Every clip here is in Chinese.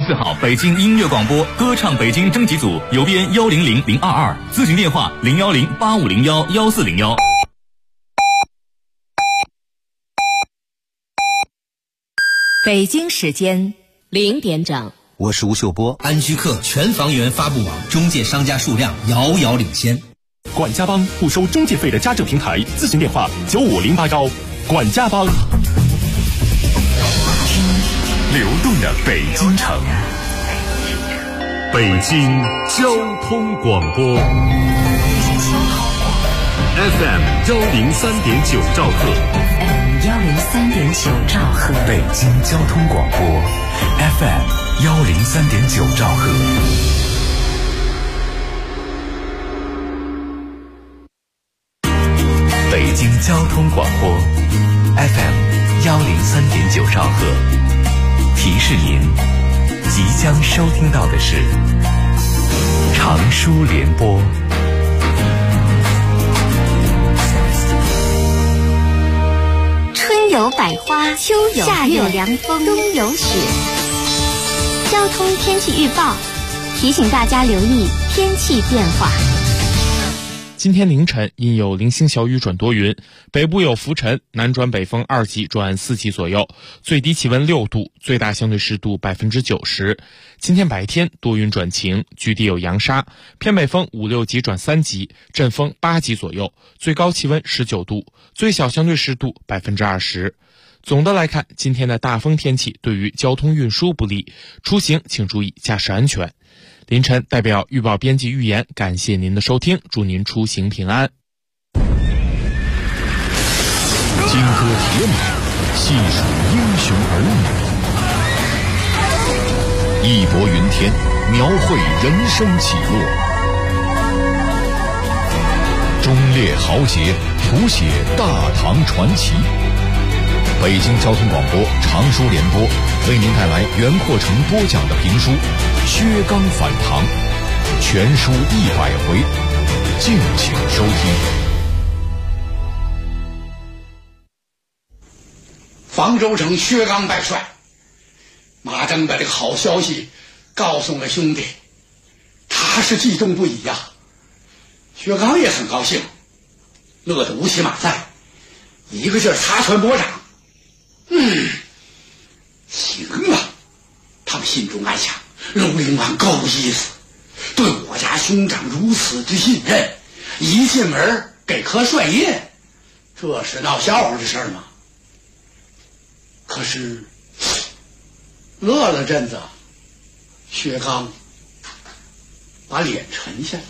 4号北京音乐广播歌唱北京征集组，邮编100022，咨询电话01085011401。 北京时间0点整， 我是吴秀波。 安居客全房源发布网中介商家数量遥遥领先。 管家帮不收中介费的家政平台，咨询电话95081。管家帮。 流动的北京城，北京交通广播 FM 103.9兆赫 103.9兆赫， 北京交通广播 FM 103.9兆赫。北京交通广播 FM 103.9兆赫。提示您，即将收听到的是长舒联播。 春有百花，秋有夏有凉风，冬有雪。交通天气预报提醒大家留意天气变化。 今天凌晨因有零星小雨转多云，北部有浮尘，南转北风2级转4级左右，最低气温6度，最大相对湿度90%。今天白天多云转晴，局地有扬沙，偏北风5、6级转3级，阵风8级左右，最高气温19度，最小相对湿度20%。总的来看，今天的大风天气对于交通运输不利，出行请注意驾驶安全。凌晨代表预报编辑预言，感谢您的收听，祝您出行平安。 金戈铁马，细数英雄儿女，义薄云天，描绘人生起落，忠烈豪杰，谱写大唐传奇。北京交通广播长舒联播为您带来袁阔成播讲的评书《薛刚反唐》，全书100回，敬请收听。 房州城薛刚败帅，马铮把这个好消息告诉了兄弟，他是激动不已呀。薛刚也很高兴，乐得乌起马赛，一个劲儿擦拳拨掌。行啊！他们心中暗想，庐陵王够意思，对我家兄长如此之信任，一进门给颗帅印，这是闹笑话的事儿吗？可是乐了阵子，薛刚把脸沉下来。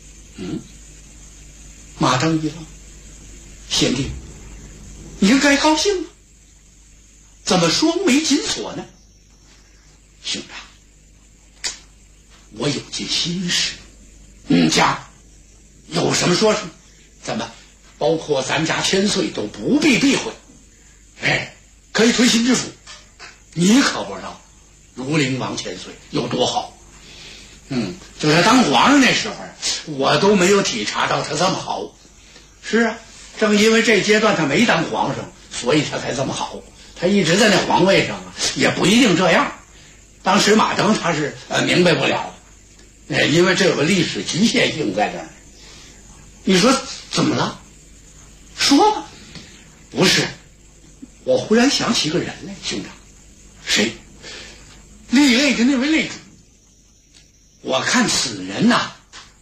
马铮一愣，贤弟，你应该高兴啊，怎么双眉紧锁呢？兄长，我有件心事，家有什么说什么，咱们包括咱家千岁都不必避讳，可以推心置腹。你可不知道庐陵王千岁有多好，就他当皇上那时候，我都没有体察到他这么好。是啊，正因为这阶段他没当皇上，所以他才这么好。他一直在那皇位上啊，也不一定这样。当时马铮他是明白不了，因为这有个历史局限性在这儿。你说怎么了？说吧。不是，我忽然想起一个人来，兄长。谁？立位的那位擂主。我看此人呐，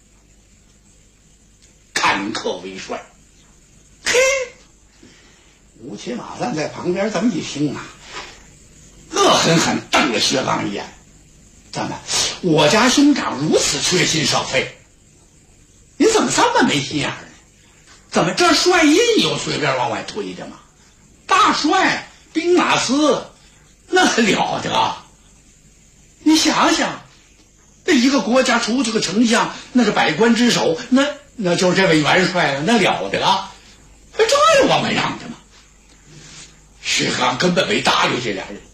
坎坷为帅。嘿，吴起马赞在旁边这么一听啊，恶狠狠瞪了薛刚一眼。怎么，我家兄长如此缺心少肺，你怎么这么没心眼呢？怎么这帅印有随便往外推的吗？大帅兵马司那了得，你想想，这一个国家除这个丞相，那是百官之首，那就是这位元帅了，那了得啊！这有往外让的吗？薛刚根本没搭理这俩人。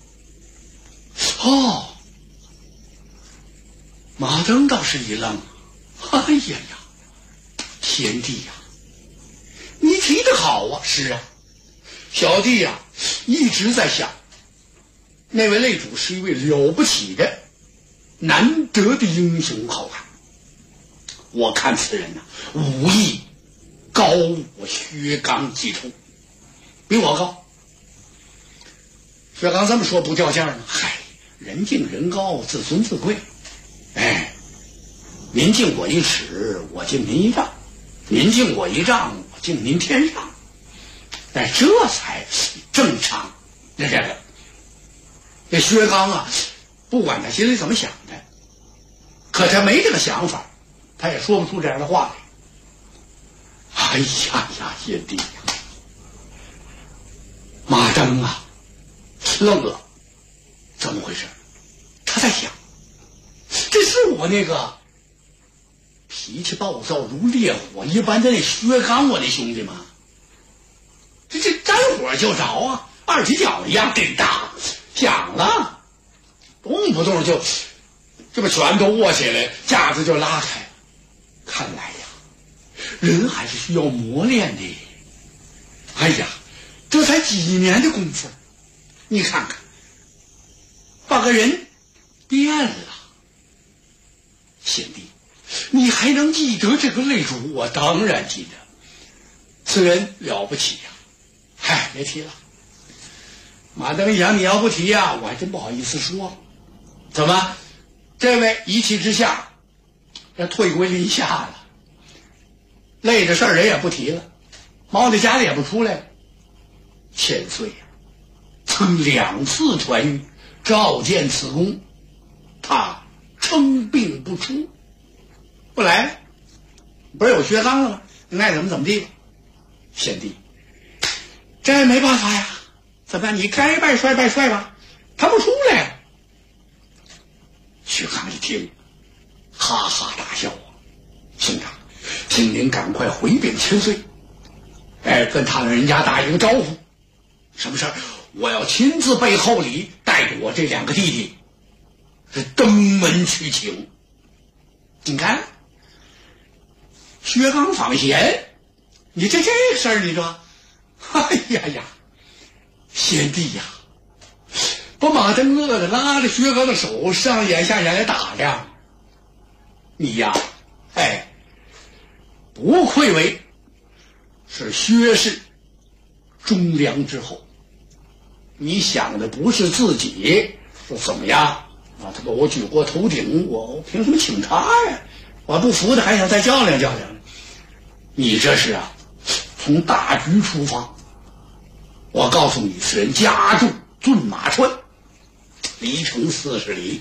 马铮倒是一愣，哎呀，贤弟呀，你提得好啊！是啊，小弟呀，一直在想，那位擂主是一位了不起的难得的英雄好汉。我看此人武艺高我薛刚几重，比我高。薛刚这么说不掉价呢？嗨，人敬人高，自尊自贵。哎，您敬我一尺，我敬您一丈；您敬我一丈，我敬您天上。哎，这才正常。这薛刚不管他心里怎么想的，可他没这个想法，他也说不出这样的话来。哎呀呀，贤弟呀！马登愣了，怎么回事？他在想，这是我那个脾气暴躁如烈火一般的那薛刚我那兄弟吗？这沾火就着二踢脚一样给打响了，动不动就这把拳头握起来，架子就拉开。看来人还是需要磨练的。哎呀，这才几年的功夫，你看看，把个人变了。贤弟，你还能记得这个擂主？我当然记得，此人了不起呀！嗨，别提了。马登一想，你要不提我还真不好意思说。怎么，这位一气之下要退归篱下了？累的事儿人也不提了，猫在家里也不出来了。千岁曾2次传谕召见此公，他称病不出，不来了。不是有薛刚了吗？你爱怎么地吧。贤弟，这没办法呀，怎么办？你该拜帅拜帅吧，他不出来。薛刚一听，哈哈大笑兄长，请您赶快回禀千岁，跟他们人家打一个招呼。什么事儿？我要亲自备厚礼，带着我这2个弟弟是登门去请。你看，薛刚访贤，你这事儿你说，哎呀呀，贤弟呀，把马登乐的拉着薛刚的手上眼下眼来打量。你呀，不愧为是薛氏忠良之后。你想的不是自己说怎么样他把我举过头顶，我凭什么请他呀？我不服的还想再较量较量。你这是从大局出发。我告诉你，此人家住骏马川，离城40里，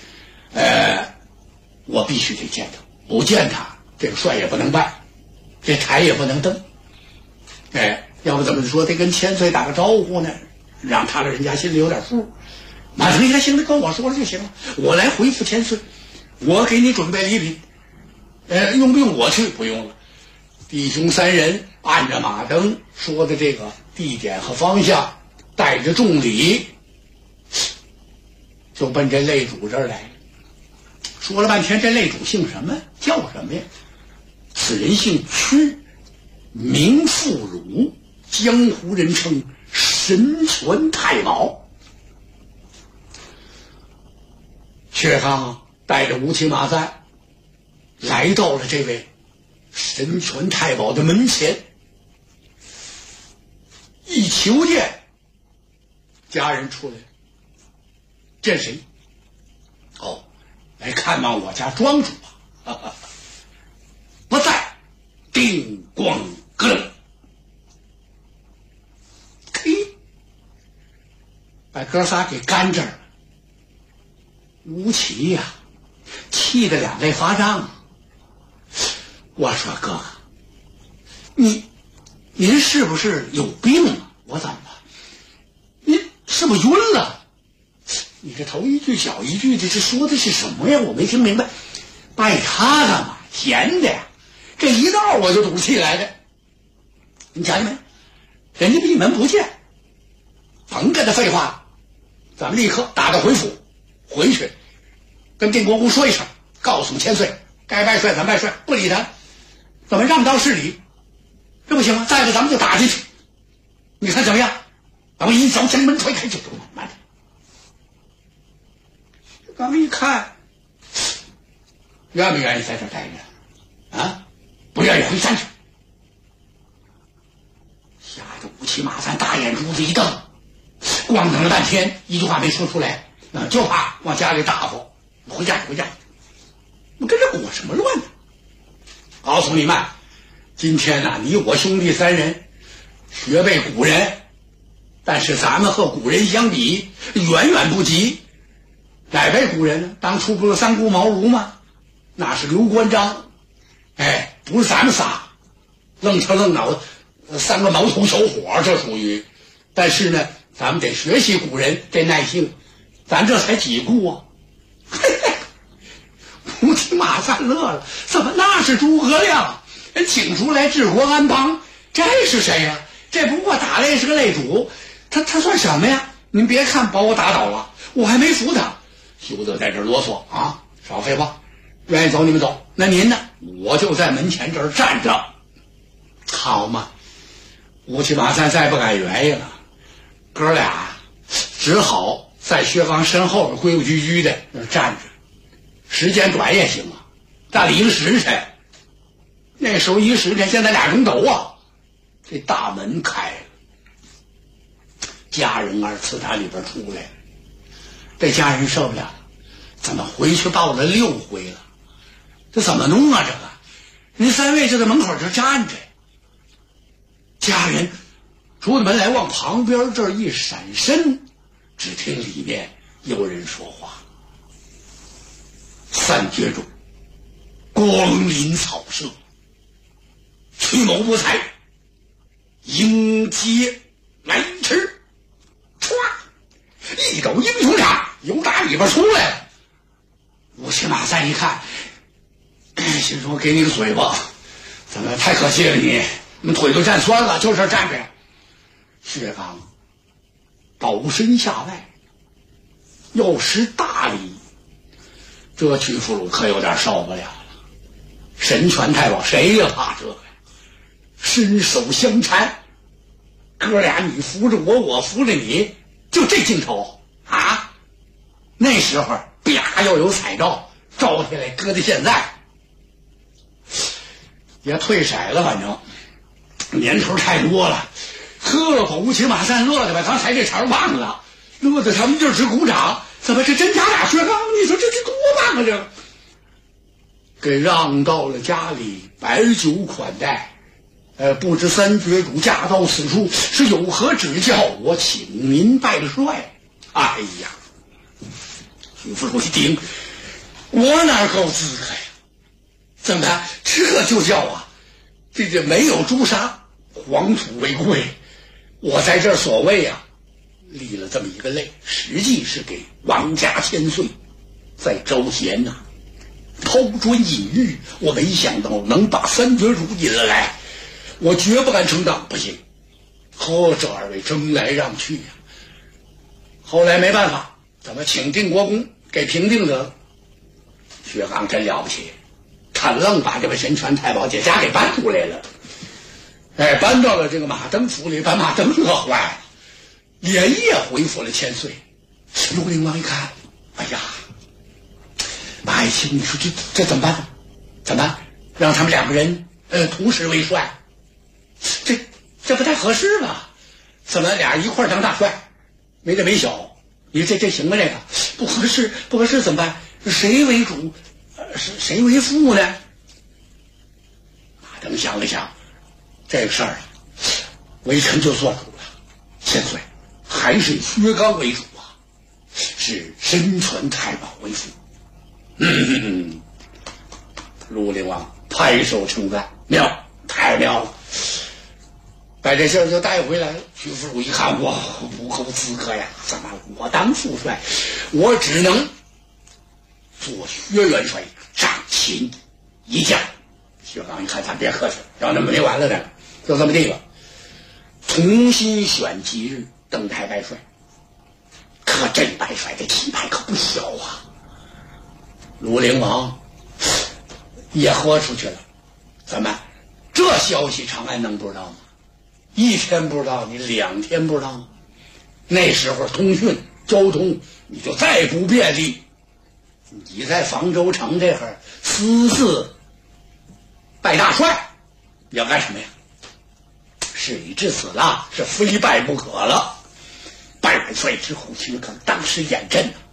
我必须得见他，不见他这个帅也不能拜，这台也不能登。要不怎么说得跟千岁打个招呼呢，让他的人家心里有点数。马登一看，行了，跟我说了就行了，我来回复千岁，我给你准备礼品，用不用我去？不用了。弟兄3人按着马登说的这个地点和方向，带着重礼，就奔这擂主这儿来了。说了半天，这擂主姓什么？叫什么呀？此人姓屈，名富汝，江湖人称神拳太保。薛刚带着5骑马簪来到了这位神拳太保的门前，一求见，家人出来了。见谁？来看望我家庄主不在。叮咣咯楞，把哥仨给干这儿了。吴奇气得2泪发胀。我说哥哥，您是不是有病啊？我怎么了？您是不是晕了？你这头一句脚一句的，这说的是什么呀？我没听明白。拜他干嘛？闲的呀，这一道我就赌气来的。你瞧见没？人家闭门不见，甭跟他废话，咱们立刻打道回府，回去跟定国公说一声，告诉千岁，该拜帅咱拜帅，不理他，怎么让道是礼？这不行吗？再不咱们就打进去，你看怎么样？咱们一手将门推开，就慢慢的。刚一看， 愿不愿意在这待着？啊，不愿意回山去。吓得乌漆麻三大眼珠子一瞪，光等了半天，一句话没说出来，就怕往家里打发。回家，我跟这裹什么乱呢？告诉你们，今天呢，你我兄弟3人学背古人，但是咱们和古人相比，远远不及。哪位古人呢？当初不是三顾茅庐吗？那是刘关张，不是咱们仨，愣头愣脑3个毛头小伙，这属于。但是呢，咱们得学习古人这耐性，咱这才几顾啊！乌漆麻三乐了，怎么那是诸葛亮？人请出来治国安邦，这是谁呀？这不过打擂是个擂主，他算什么呀？您别看把我打倒了，我还没服他，休得在这啰嗦啊！少废话，愿意走你们走，那您呢？我就在门前这儿站着，好嘛！乌漆麻三再不敢原因了，哥俩只好在薛刚身后边规规矩矩的那站着。时间短也行啊，站了1个时辰。那时候1个时辰，现在2钟头啊。这大门开了，家人2次打里边出来了。这家人受不了了，怎么回去报了6回了？这怎么弄啊？这个，人3位就在门口这站着。家人出了门来，往旁边这儿一闪身，只听里面有人说话。3绝中，光临草舍，去谋不才，迎接来迟。唰，一抖英雄掌，由打里边出来了。乌漆麻三一看，心说给你个嘴巴，怎么太可惜了你腿都站酸了，就这站着。薛刚倒身下外，要识大礼。这曲福禄可有点受不了了，神权太保谁也怕这个呀，伸手相缠，哥俩你扶着我，我扶着你，就这劲头啊！那时候啪要有彩照照下来，搁到现在也退色了，反正年头太多了。把乌漆麻三乐的吧，刚才这茬忘了，乐的他们这直鼓掌。怎么这真假俩薛刚？你说这多棒啊！这个给让到了家里，摆酒款待。不知3绝主驾到此处是有何指教？我请您拜帅。哎呀，徐福禄一听，我哪够资格呀？怎么这就叫啊？这没有诛杀，黄土为贵。我在这儿所谓啊，立了这么一个擂，实际是给王家千岁在招贤呐，抛砖引玉。我没想到能把3绝主引来，我绝不敢承当，不行。这2位争来让去呀。后来没办法，怎么请定国公给平定得了。薛刚真了不起，他愣把这位神权太保姐家给搬出来了。搬到了这个马登府里，把马登乐坏了，连夜回复了千岁。陆灵王一看，哎呀，马爱卿，你说这怎么办呢？怎么让他们2个人同时为帅？这不太合适吧？怎么俩人一块当大帅？没大没小，你这行吗？这个不合适，不合适怎么办？谁为主？谁为副呢？马登想了想，这个事儿微臣就做主了。千岁，还是以薛刚为主啊，是身传太保为辅。陆灵王拍手称赞，妙，太妙了。把这事儿就带回来了。徐福禄一看，我不够资格呀，怎么我当副帅，我只能做薛元帅掌秦一将。薛刚一看，咱别客气了，让他们没完了的，就这么地吧。重新选吉日登台拜帅，可这拜帅的气派可不小啊。陆灵王也豁出去了，怎么这消息长安能不知道吗？1天不知道，你2天不知道吗？那时候通讯交通你就再不便利， 你在房州城这会儿私自拜大帅，要干什么呀？事已至此了，是非拜不可了。拜完帅之后，薛刚当时眼震了，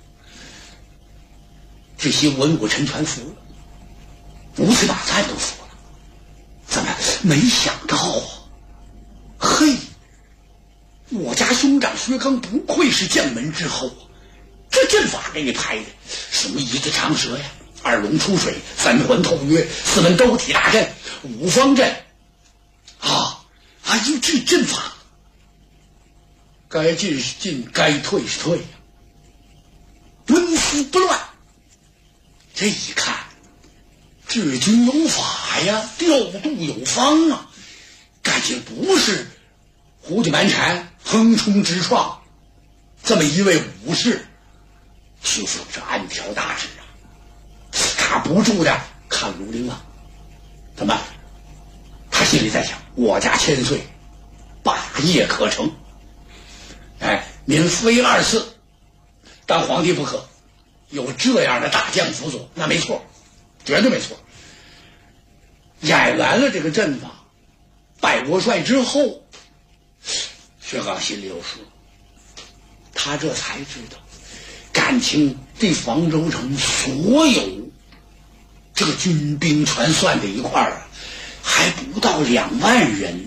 这些文武臣全服了，吴子马赞都服了。怎么没想到啊？嘿，我家兄长薛刚不愧是将门之后啊！这阵法给你排的，什么一字长蛇呀，二龙出水，三环透月，四门兜体大阵，五方阵啊！哎呦，这阵法该进是进，该退是退呀，纹丝不乱。这一看，治军有法呀，调度有方啊，感情不是胡搅蛮缠、横冲直撞这么一位武士去负责安条大治啊。他不住的看卢陵王，怎么？他心里在想：我家千岁，霸业可成。哎，您非二次当皇帝不可，有这样的大将辅佐，那没错，绝对没错。演完了这个阵法，拜国帅之后，薛刚心里有数，他这才知道，感情这房州城所有这个军兵全算在一块儿啊，还不到2万人，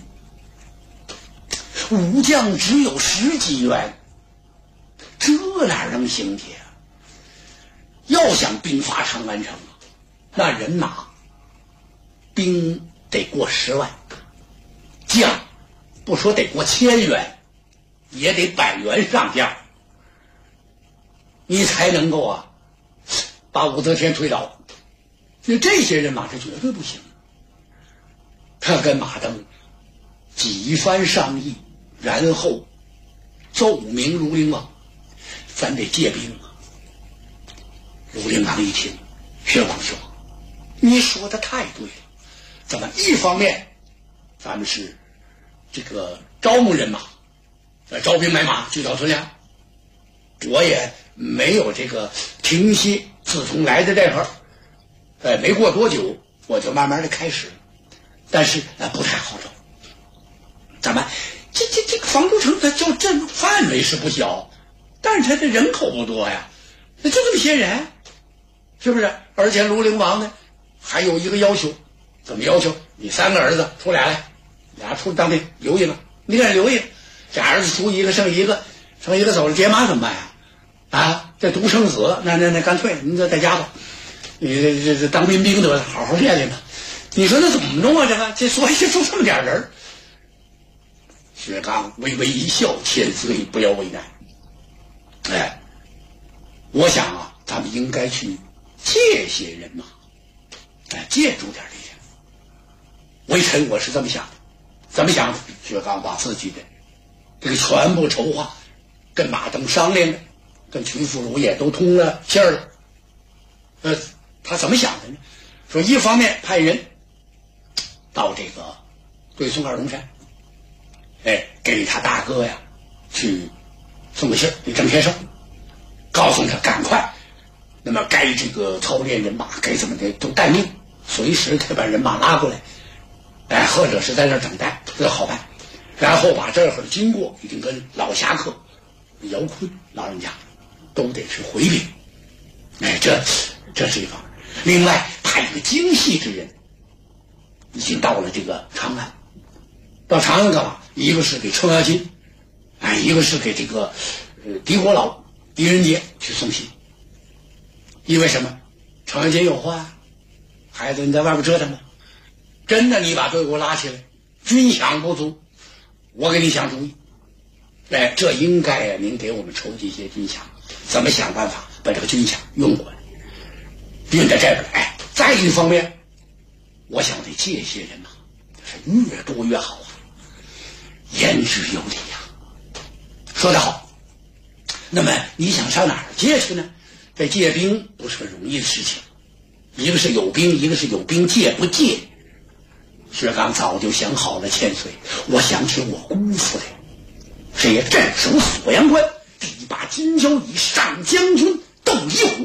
武将只有10几员，这哪能行去啊？要想兵发长安城啊，那人马兵得过10万，将不说得过1000员，也得100员上将，你才能够啊把武则天推倒。那这些人马是绝对不行。他跟马登几番商议，然后奏明卢陵王，咱得借兵啊。卢陵王一听，薛王兄，你说的太对了。怎么一方面咱们是这个招募人马，招兵买马，聚岛屯粮，我也没有这个停息，自从来的这会儿，没过多久我就慢慢的开始，但是不太好找。咱们这个房州城它就镇范围是不小，但是它的人口不多呀，就这么些人，是不是？而且卢陵王呢还有一个要求，怎么要求？你3个儿子出来，俩出当兵，留一个，你给人留一个，这儿子出一个剩一个，剩一个走了解马怎么办呀？啊，这独生子，那干脆你就在家吧，你这当兵得了，好好练练吧。你说那怎么弄啊？这所以就这么点人。薛刚微微一笑，千岁不要为难。哎，我想啊，咱们应该去借些人马，借助点力量。微臣我是这么想的，怎么想的？薛刚把自己的这个全部筹划跟马登商量的，跟曲福禄也都通了信儿了。他怎么想的呢？说一方面派人到这个对宋二龙山，给他大哥呀去送个信儿给郑天寿，告诉他赶快，那么该这个操练人马，该怎么的都待命，随时可以把人马拉过来，或者是在这等待，这好办。然后把这会儿经过一定跟老侠客姚坤老人家都得是回禀，这是一方面。另外派一个精细之人，已经到了这个长安。到长安干嘛？一个是给程咬金，一个是给这个狄国老狄仁杰去送信。因为什么？程咬金有话，孩子你在外边折腾吧，真的你把队伍拉起来，军饷不足，我给你想主意。这应该啊，您给我们筹集一些军饷，怎么想办法把这个军饷用过来，运到这边来。再一方面，我想得借些人马，是越多越好啊，言之有理呀。说得好。那么你想上哪儿借去呢？这借兵不是个容易的事情，一个是有兵，一个是有兵借不借。薛刚早就想好了，千岁，我想起我姑父的谁呀？镇守锁阳关第一把金交椅上将军窦一虎，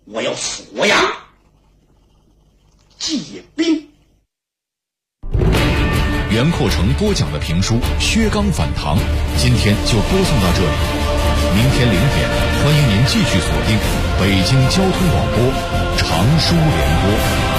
我要锁阳借兵。 袁阔成播讲的评书《薛刚反唐》，今天就播送到这里。明天0点，欢迎您继续锁定北京交通广播长书联播。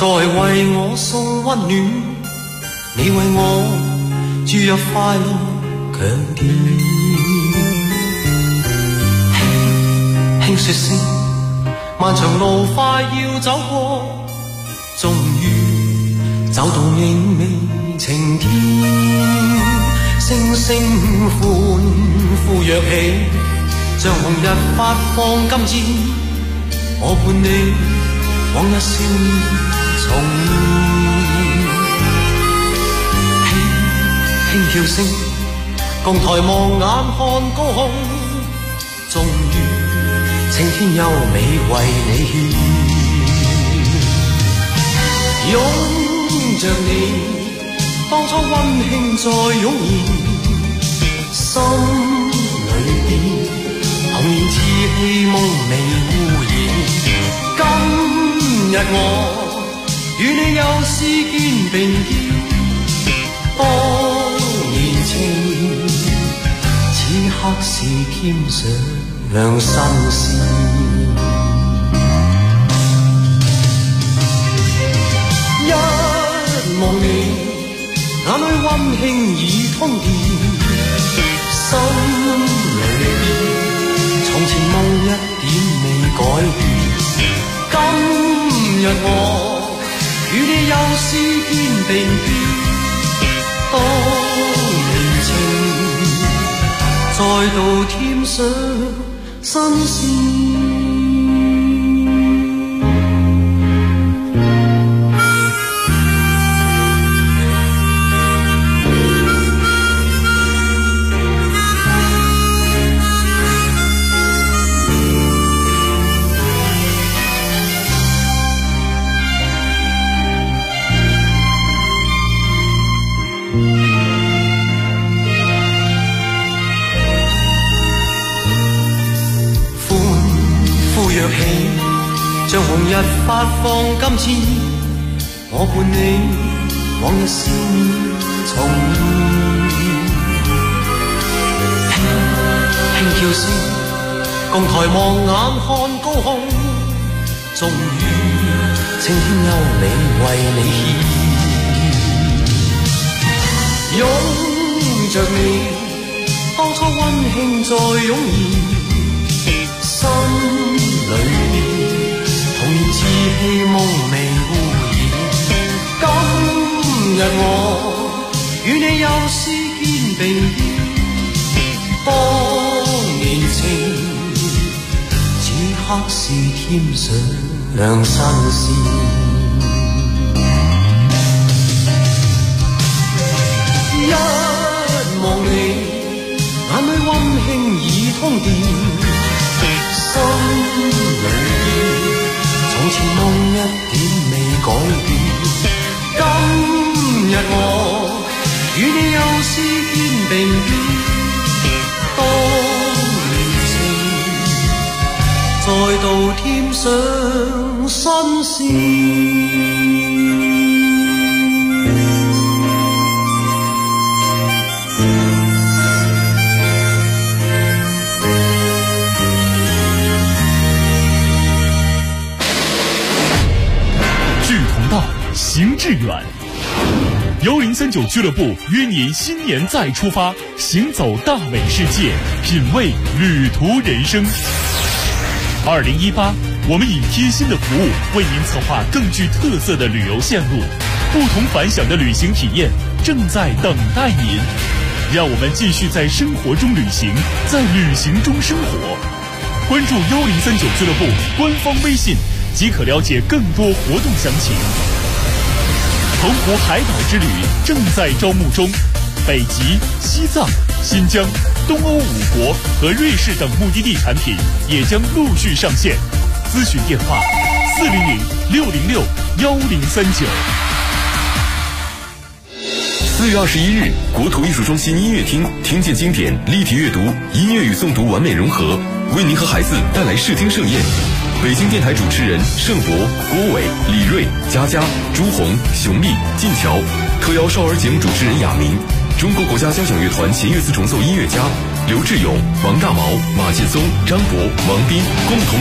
在为我送温暖，你为我注入快乐强健。輕輕說聲，漫長路快要走過，終於走到明媚晴天。星星歡呼躍起，像紅日發放金箭，我伴你往日少年重現。輕跳聲，共抬望眼看高空，終於青天優美為你獻。擁着你，當初溫馨再湧現，心裏邊童年稚氣夢未污染。今日我與你又是肩並肩，當年情此刻是添上新鮮。一望你眼裏溫馨已通電，心裏邊從前夢一點未改變。今日我與你又是肩並肩，當年情再度添上新鮮。像紅日發放金箭，我伴你往日少年重現。輕跳聲，共抬望眼看高空，終於青天優美為你獻。擁着你，當初溫馨再湧現，心裏邊童年稚氣夢未污染。今日我與你又是肩並肩，當年情此刻是添上新鮮。一望你眼裏溫馨已通電，心裏從前夢一點未改變。今日我與你又是肩並肩，當年情再度添上新鮮。 行致远，1039俱乐部约您新年再出发，行走大美世界，品味旅途人生。2018，我们以贴心的服务为您策划更具特色的旅游线路，不同凡响的旅行体验正在等待您。让我们继续在生活中旅行，在旅行中生活。关注1039俱乐部官方微信，即可了解更多活动详情。澎湖海岛之旅正在招募中，北极、西藏、新疆、东欧5国和瑞士等目的地产品也将陆续上线。咨询电话400-606-1039。 4月21日，国土艺术中心音乐厅听见经典，立体阅读，音乐与诵读完美融合，为您和孩子带来视听盛宴。北京电台主持人盛博、郭伟、李锐、佳佳、朱红、熊丽、晋桥，特邀少儿节目主持人亚明，中国国家交响乐团弦乐四重奏音乐家刘志勇、王大毛、马劲松、张博、王斌共同